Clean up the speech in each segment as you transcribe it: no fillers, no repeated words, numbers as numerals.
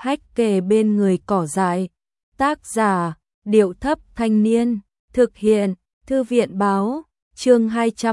hách kề bên người cỏ dại. Tác giả, Điệu Thấp Thanh Niên. Thực hiện, Thư viện Báo. Chương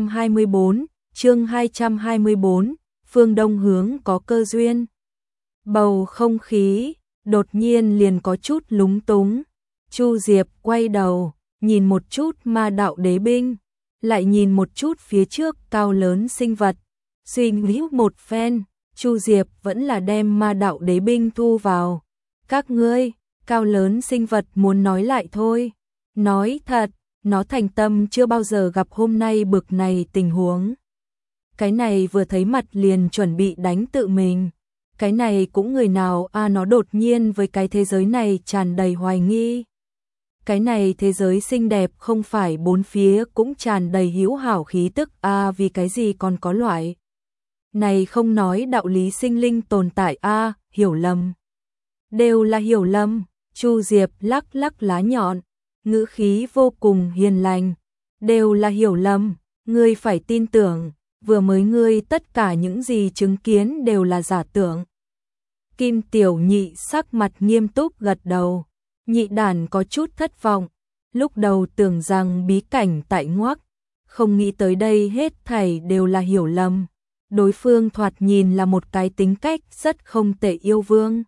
224, phương Đông hướng có cơ duyên. Bầu không khí đột nhiên liền có chút lúng túng. Chu Diệp quay đầu, nhìn một chút Ma Đạo Đế binh, lại nhìn một chút phía trước cao lớn sinh vật. Suy nghĩ một phen, Chu Diệp vẫn là đem Ma Đạo Đế binh thu vào. Các ngươi, cao lớn sinh vật muốn nói lại thôi. Nói thật, nó thành tâm chưa bao giờ gặp hôm nay bực này tình huống. Cái này vừa thấy mặt liền chuẩn bị đánh tự mình. Cái này cũng người nào nó đột nhiên với cái thế giới này tràn đầy hoài nghi. Cái này thế giới xinh đẹp không phải bốn phía cũng tràn đầy hữu hảo khí tức vì cái gì còn có loại. Này không nói đạo lý sinh linh tồn tại hiểu lầm. Đều là hiểu lầm. Chu Diệp lắc lắc lá nhọn, ngữ khí vô cùng hiền lành. Đều là hiểu lầm, ngươi phải tin tưởng, vừa mới ngươi tất cả những gì chứng kiến đều là giả tưởng. Kim Tiểu Nhị sắc mặt nghiêm túc gật đầu. Nhị đàn có chút thất vọng, lúc đầu tưởng rằng bí cảnh tại ngoắc, không nghĩ tới đây hết thảy đều là hiểu lầm. Đối phương thoạt nhìn là một cái tính cách rất không tệ yêu vương.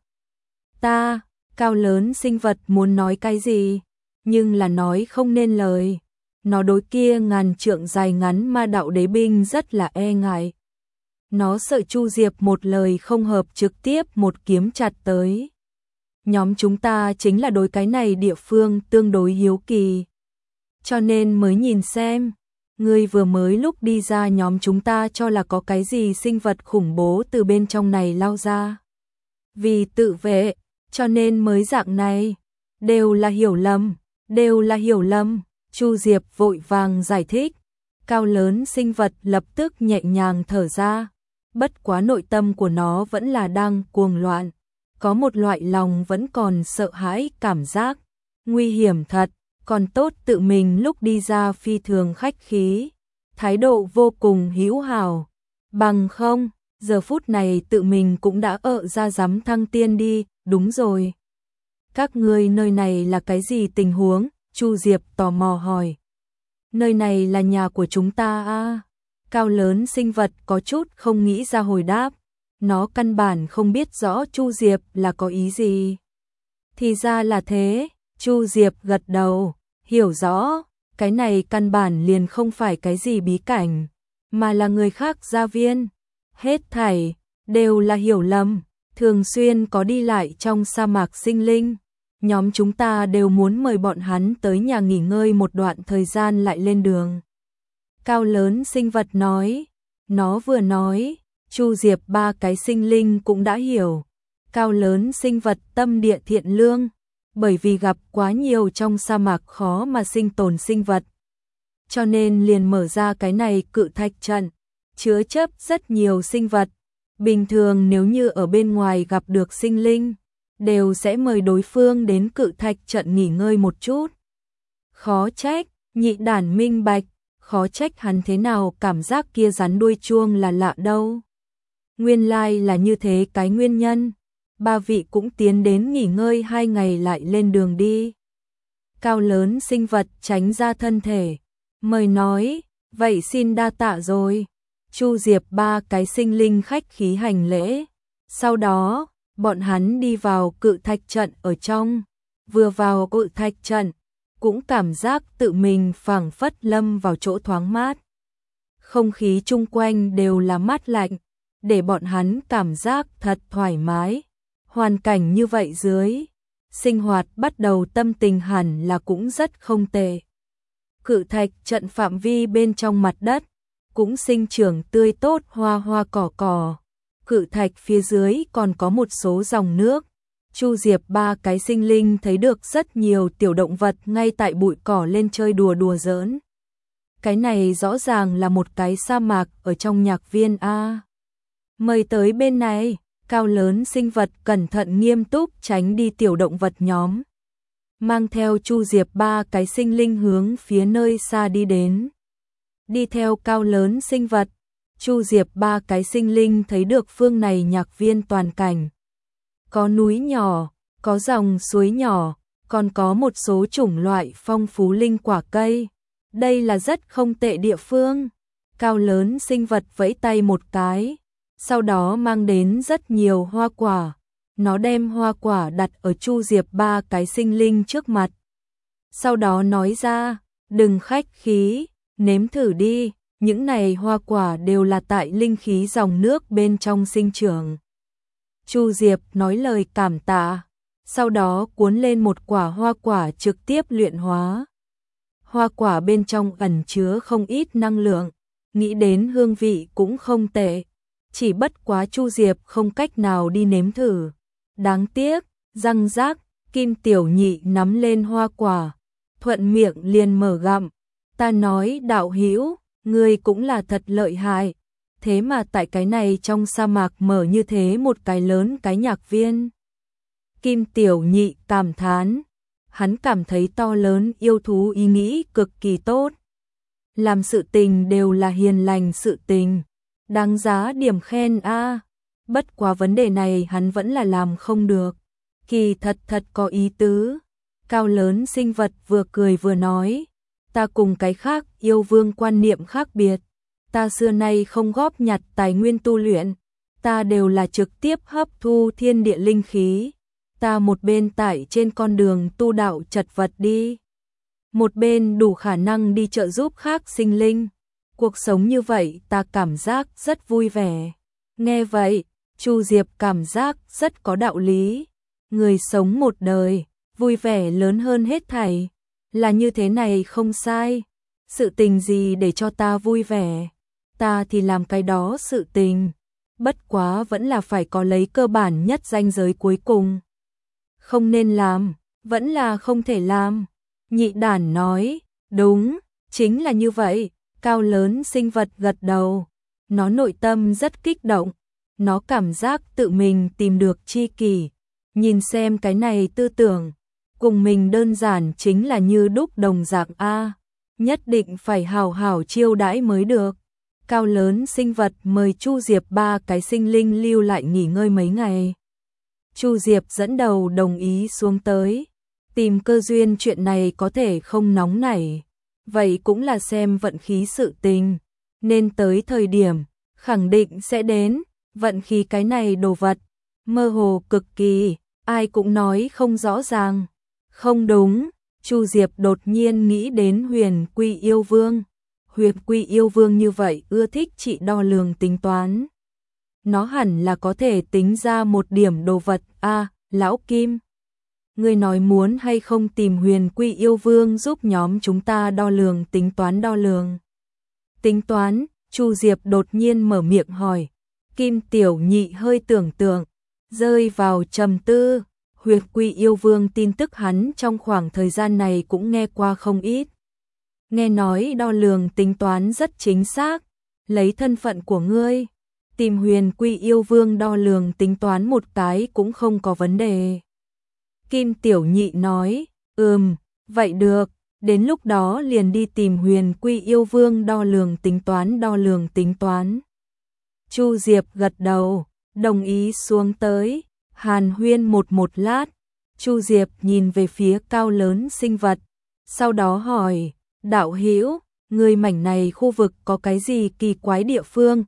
Cao lớn sinh vật muốn nói cái gì, nhưng là nói không nên lời. Nó đối kia ngàn trượng dài ngắn Ma Đạo Đế binh rất là e ngại. Nó sợ Chu Diệp một lời không hợp trực tiếp một kiếm chặt tới. Nhóm chúng ta chính là đối cái này địa phương tương đối hiếu kỳ, cho nên mới nhìn xem. Ngươi vừa mới lúc đi ra nhóm chúng ta cho là có cái gì sinh vật khủng bố từ bên trong này lao ra. Vì tự vệ, cho nên mới dạng này. Đều là hiểu lầm, đều là hiểu lầm. Chu Diệp vội vàng giải thích. Cao lớn sinh vật lập tức nhẹ nhàng thở ra. Bất quá nội tâm của nó vẫn là đang cuồng loạn. Có một loại lòng vẫn còn sợ hãi cảm giác. Nguy hiểm thật, còn tốt tự mình lúc đi ra phi thường khách khí. Thái độ vô cùng hữu hảo. Bằng không, giờ phút này tự mình cũng đã ra dám thăng tiên đi. Đúng rồi. Các ngươi nơi này là cái gì tình huống? Chu Diệp tò mò hỏi. Nơi này là nhà của chúng ta Cao lớn sinh vật có chút không nghĩ ra hồi đáp. Nó căn bản không biết rõ Chu Diệp là có ý gì. Thì ra là thế, Chu Diệp gật đầu, hiểu rõ, cái này căn bản liền không phải cái gì bí cảnh, mà là người khác gia viên. Hết thảy, đều là hiểu lầm, thường xuyên có đi lại trong sa mạc sinh linh. Nhóm chúng ta đều muốn mời bọn hắn tới nhà nghỉ ngơi một đoạn thời gian lại lên đường. Cao lớn sinh vật nói, nó vừa nói, Chu Diệp ba cái sinh linh cũng đã hiểu. Cao lớn sinh vật tâm địa thiện lương, bởi vì gặp quá nhiều trong sa mạc khó mà sinh tồn sinh vật. Cho nên liền mở ra cái này cự thạch trận, chứa chấp rất nhiều sinh vật. Bình thường nếu như ở bên ngoài gặp được sinh linh, đều sẽ mời đối phương đến cự thạch trận nghỉ ngơi một chút. Khó trách, nhị đản minh bạch, khó trách hắn thế nào cảm giác kia rắn đuôi chuông là lạ đâu. Nguyên lai là như thế cái nguyên nhân. Ba vị cũng tiến đến nghỉ ngơi 2 ngày lại lên đường đi. Cao lớn sinh vật tránh ra thân thể, mời nói, vậy xin đa tạ rồi. Chu Diệp ba cái sinh linh khách khí hành lễ. Sau đó, bọn hắn đi vào cự thạch trận ở trong. Vừa vào cự thạch trận, cũng cảm giác tự mình phảng phất lâm vào chỗ thoáng mát. Không khí chung quanh đều là mát lạnh, để bọn hắn cảm giác thật thoải mái. Hoàn cảnh như vậy dưới, sinh hoạt bắt đầu tâm tình hẳn là cũng rất không tệ. Cự thạch trận phạm vi bên trong mặt đất, cũng sinh trưởng tươi tốt hoa hoa cỏ cỏ. Cự thạch phía dưới còn có một số dòng nước. Chu Diệp ba cái sinh linh thấy được rất nhiều tiểu động vật ngay tại bụi cỏ lên chơi đùa đùa giỡn. Cái này rõ ràng là một cái sa mạc ở trong nhạc viên Mời tới bên này. Cao lớn sinh vật cẩn thận nghiêm túc tránh đi tiểu động vật nhóm. Mang theo Chu Diệp ba cái sinh linh hướng phía nơi xa đi đến. Đi theo cao lớn sinh vật, Chu Diệp ba cái sinh linh thấy được phương này nhạc viên toàn cảnh. có núi nhỏ, có dòng suối nhỏ, còn có một số chủng loại phong phú linh quả cây. Đây là rất không tệ địa phương. Cao lớn sinh vật vẫy tay một cái, sau đó mang đến rất nhiều hoa quả. Nó đem hoa quả đặt ở Chu Diệp ba cái sinh linh trước mặt. Sau đó nói ra, đừng khách khí, nếm thử đi, những này hoa quả đều là tại linh khí dòng nước bên trong sinh trưởng. Chu Diệp nói lời cảm tạ, sau đó cuốn lên một quả hoa quả trực tiếp luyện hóa. Hoa quả bên trong ẩn chứa không ít năng lượng, nghĩ đến hương vị cũng không tệ, chỉ bất quá Chu Diệp không cách nào đi nếm thử. Đáng tiếc, răng rác, Kim Tiểu Nhị nắm lên hoa quả, thuận miệng liền mở gặm. Ta nói đạo hữu, ngươi cũng là thật lợi hại, thế mà tại cái này trong sa mạc mở như thế một cái lớn cái nhạc viên. Kim Tiểu Nhị cảm thán, hắn cảm thấy to lớn yêu thú ý nghĩ cực kỳ tốt. Làm sự tình đều là hiền lành sự tình, đáng giá điểm khen a. Bất quá vấn đề này hắn vẫn là làm không được. Kỳ thật có ý tứ. Cao lớn sinh vật vừa cười vừa nói, ta cùng cái khác yêu vương quan niệm khác biệt. Ta xưa nay không góp nhặt tài nguyên tu luyện, ta đều là trực tiếp hấp thu thiên địa linh khí. Ta một bên tại trên con đường tu đạo chật vật đi, một bên đủ khả năng đi trợ giúp khác sinh linh. Cuộc sống như vậy ta cảm giác rất vui vẻ. Nghe vậy, Chu Diệp cảm giác rất có đạo lý. Người sống một đời, vui vẻ lớn hơn hết thảy. Là như thế này không sai. Sự tình gì để cho ta vui vẻ, ta thì làm cái đó sự tình. Bất quá vẫn là phải có lấy cơ bản nhất ranh giới cuối cùng. Không nên làm, vẫn là không thể làm. Nhị đản nói, đúng, chính là như vậy. Cao lớn sinh vật gật đầu. Nó nội tâm rất kích động. Nó cảm giác tự mình tìm được tri kỷ. Nhìn xem cái này tư tưởng, cùng mình đơn giản chính là như đúc đồng dạng a. Nhất định phải hào hảo chiêu đãi mới được. Cao lớn sinh vật mời Chu Diệp ba cái sinh linh lưu lại nghỉ ngơi mấy ngày. Chu Diệp dẫn đầu đồng ý xuống tới. Tìm cơ duyên chuyện này có thể không nóng nảy, vậy cũng là xem vận khí sự tình. Nên tới thời điểm, khẳng định sẽ đến. Vận khí cái này đồ vật, mơ hồ cực kỳ, ai cũng nói không rõ ràng. Không đúng, Chu Diệp đột nhiên nghĩ đến Huyền Quy Yêu Vương. Huyền Quy Yêu Vương như vậy ưa thích trị đo lường tính toán. Nó hẳn là có thể tính ra một điểm đồ vật. Lão Kim, ngươi nói muốn hay không tìm Huyền Quy Yêu Vương giúp nhóm chúng ta đo lường tính toán đo lường. Tính toán, Chu Diệp đột nhiên mở miệng hỏi. Kim Tiểu Nhị hơi tưởng tượng, rơi vào trầm tư. Huyền Quy Yêu Vương tin tức hắn trong khoảng thời gian này cũng nghe qua không ít. Nghe nói đo lường tính toán rất chính xác, lấy thân phận của ngươi, tìm Huyền Quy Yêu Vương đo lường tính toán một cái cũng không có vấn đề. Kim Tiểu Nhị nói, vậy được, đến lúc đó liền đi tìm Huyền Quy Yêu Vương đo lường tính toán. Chu Diệp gật đầu, đồng ý xuống tới. Hàn huyên một lát, Chu Diệp nhìn về phía cao lớn sinh vật, sau đó hỏi, đạo hữu, người mảnh này khu vực có cái gì kỳ quái địa phương?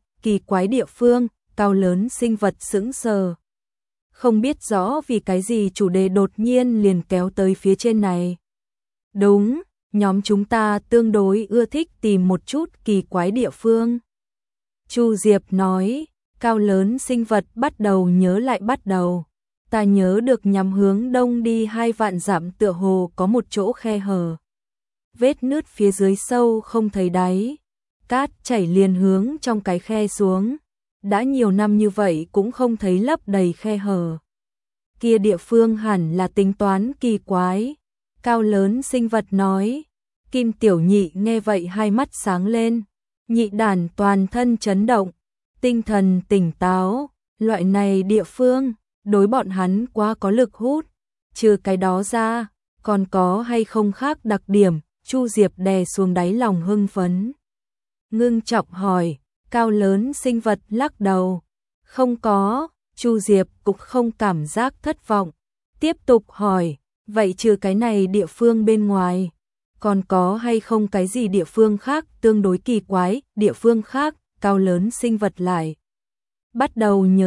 Cao lớn sinh vật sững sờ. Không biết rõ vì cái gì chủ đề đột nhiên liền kéo tới phía trên này. Đúng, nhóm chúng ta tương đối ưa thích tìm một chút kỳ quái địa phương. Chu Diệp nói. Cao lớn sinh vật bắt đầu nhớ lại ta nhớ được nhằm hướng đông đi 2 vạn dặm tựa hồ có một chỗ khe hở. Vết nứt phía dưới sâu không thấy đáy, cát chảy liền hướng trong cái khe xuống. Đã nhiều năm như vậy cũng không thấy lấp đầy khe hở. Kia địa phương hẳn là tính toán kỳ quái. Cao lớn sinh vật nói. Kim Tiểu Nhị nghe vậy hai mắt sáng lên. Nhị đàn toàn thân chấn động, tinh thần tỉnh táo, loại này địa phương, đối bọn hắn quá có lực hút. Trừ cái đó ra, còn có hay không khác đặc điểm? Chu Diệp đè xuống đáy lòng hưng phấn. Ngưng trọng hỏi, cao lớn sinh vật lắc đầu. Không có, Chu Diệp cũng không cảm giác thất vọng, tiếp tục hỏi, vậy trừ cái này địa phương bên ngoài, còn có hay không cái gì địa phương khác tương đối kỳ quái, địa phương khác, Cao Lớn sinh vật lại. Bắt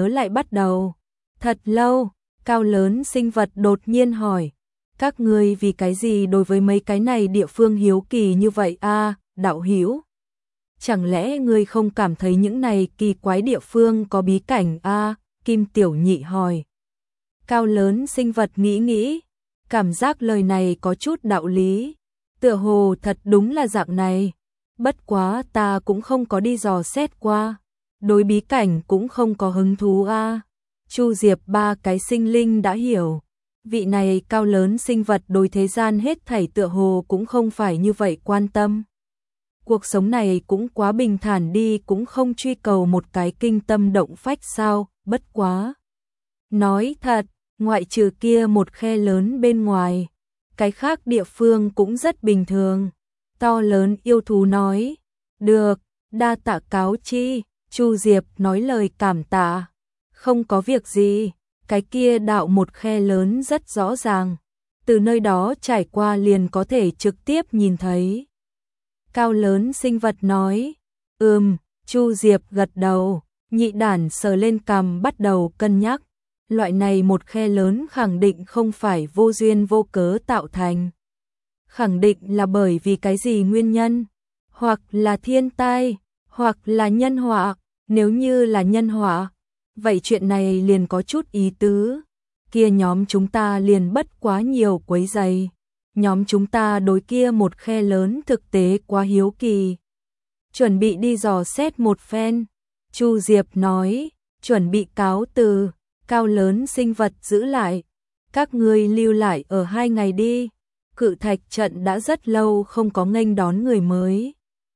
đầu, thật lâu, Cao Lớn sinh vật đột nhiên hỏi, các ngươi vì cái gì đối với mấy cái này địa phương hiếu kỳ như vậy a, đạo hữu? Chẳng lẽ ngươi không cảm thấy những này kỳ quái địa phương có bí cảnh a? Kim Tiểu Nhị hỏi. Cao Lớn sinh vật nghĩ, cảm giác lời này có chút đạo lý, tựa hồ thật đúng là dạng này, bất quá ta cũng không có đi dò xét qua, đối bí cảnh cũng không có hứng thú a. Chu Diệp ba cái sinh linh đã hiểu, vị này Cao Lớn sinh vật đối thế gian hết thảy tựa hồ cũng không phải như vậy quan tâm. Cuộc sống này cũng quá bình thản đi, cũng không truy cầu một cái kinh tâm động phách sao, bất quá. Nói thật, ngoại trừ kia một khe lớn bên ngoài, cái khác địa phương cũng rất bình thường. To lớn yêu thú nói, được, đa tạ cáo chi, Chu Diệp nói lời cảm tạ, không có việc gì, cái kia đạo một khe lớn rất rõ ràng, từ nơi đó trải qua liền có thể trực tiếp nhìn thấy. Cao Lớn sinh vật nói, Chu Diệp gật đầu, nhị đản sờ lên cằm bắt đầu cân nhắc, loại này một khe lớn khẳng định không phải vô duyên vô cớ tạo thành. Khẳng định là bởi vì cái gì nguyên nhân, hoặc là thiên tai, hoặc là nhân họa, nếu như là nhân họa, vậy chuyện này liền có chút ý tứ, kia nhóm chúng ta liền bất quá nhiều quấy rầy. Nhóm chúng ta đối kia một khe lớn thực tế quá hiếu kỳ. Chuẩn bị đi dò xét một phen. Chu Diệp nói, chuẩn bị cáo từ, Cao Lớn sinh vật giữ lại. Các ngươi lưu lại ở 2 ngày đi. Cự thạch trận đã rất lâu không có nghênh đón người mới.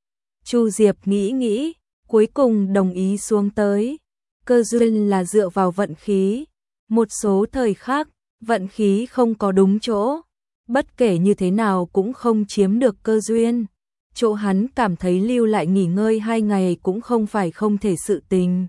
Chu Diệp nghĩ, cuối cùng đồng ý xuống tới. Cơ duyên là dựa vào vận khí. Một số thời khác, vận khí không có đúng chỗ. Bất kể như thế nào cũng không chiếm được cơ duyên. Chỗ hắn cảm thấy lưu lại nghỉ ngơi 2 ngày cũng không phải không thể sự tình.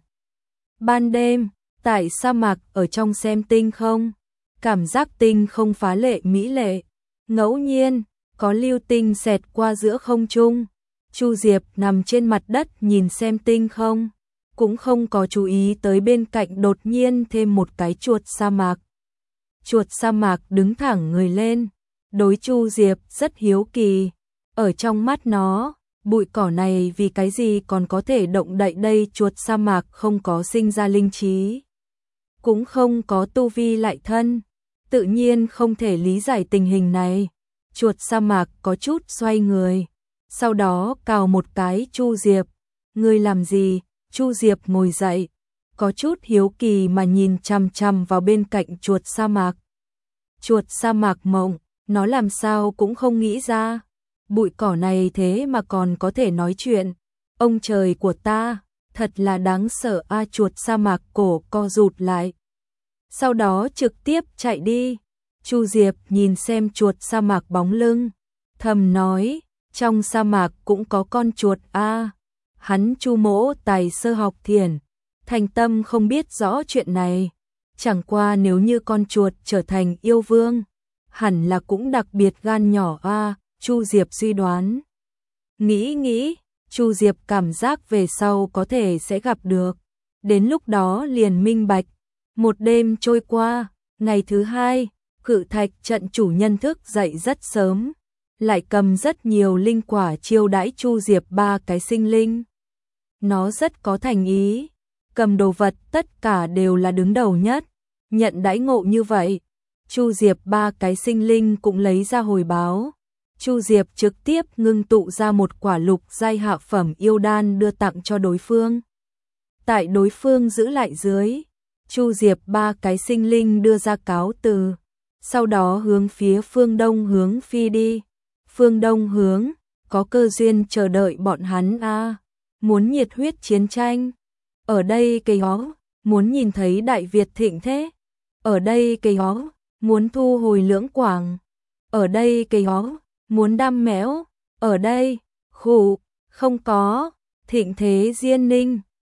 Ban đêm, tại sa mạc ở trong xem tinh không, cảm giác tinh không phá lệ mỹ lệ. Ngẫu nhiên, có lưu tinh xẹt qua giữa không trung. Chu Diệp nằm trên mặt đất nhìn xem tinh không, cũng không có chú ý tới bên cạnh đột nhiên thêm một cái chuột sa mạc. Chuột sa mạc đứng thẳng người lên. Đối Chu Diệp rất hiếu kỳ, ở trong mắt nó, bụi cỏ này vì cái gì còn có thể động đậy đây, chuột sa mạc không có sinh ra linh trí, cũng không có tu vi lại thân, tự nhiên không thể lý giải tình hình này. Chuột sa mạc có chút xoay người, sau đó cào một cái Chu Diệp, ngươi làm gì? Chu Diệp ngồi dậy, có chút hiếu kỳ mà nhìn chằm chằm vào bên cạnh chuột sa mạc. Chuột sa mạc mộng, nó làm sao cũng không nghĩ ra, bụi cỏ này thế mà còn có thể nói chuyện. Ông trời của ta, thật là đáng sợ a. Chuột sa mạc cổ co rụt lại, sau đó trực tiếp chạy đi. Chu Diệp nhìn xem chuột sa mạc bóng lưng, thầm nói, trong sa mạc cũng có con chuột a. Hắn Chu Mỗ tài sơ học thiền, thành tâm không biết rõ chuyện này, chẳng qua nếu như con chuột trở thành yêu vương, hẳn là cũng đặc biệt gan nhỏ a. Chu Diệp suy đoán. Nghĩ, Chu Diệp cảm giác về sau có thể sẽ gặp được, đến lúc đó liền minh bạch. Một đêm trôi qua, ngày thứ 2, cự thạch trận chủ nhân thức dậy rất sớm, lại cầm rất nhiều linh quả chiêu đãi Chu Diệp 3 cái sinh linh. Nó rất có thành ý, cầm đồ vật tất cả đều là đứng đầu nhất, nhận đãi ngộ như vậy. Chu Diệp 3 cái sinh linh cũng lấy ra hồi báo. Chu Diệp trực tiếp ngưng tụ ra một quả lục giai hạ phẩm yêu đan đưa tặng cho đối phương. Tại đối phương giữ lại dưới, Chu Diệp 3 cái sinh linh đưa ra cáo từ, sau đó hướng phía phương đông hướng phi đi. Phương đông hướng, có cơ duyên chờ đợi bọn hắn a. Muốn nhiệt huyết chiến tranh, ở đây cây hó, muốn nhìn thấy Đại Việt thịnh thế, ở đây cây hó, muốn thu hồi Lưỡng Quảng, ở đây cây hó, muốn đam mẽo, ở đây, khủ, không có, thịnh thế Diên Ninh,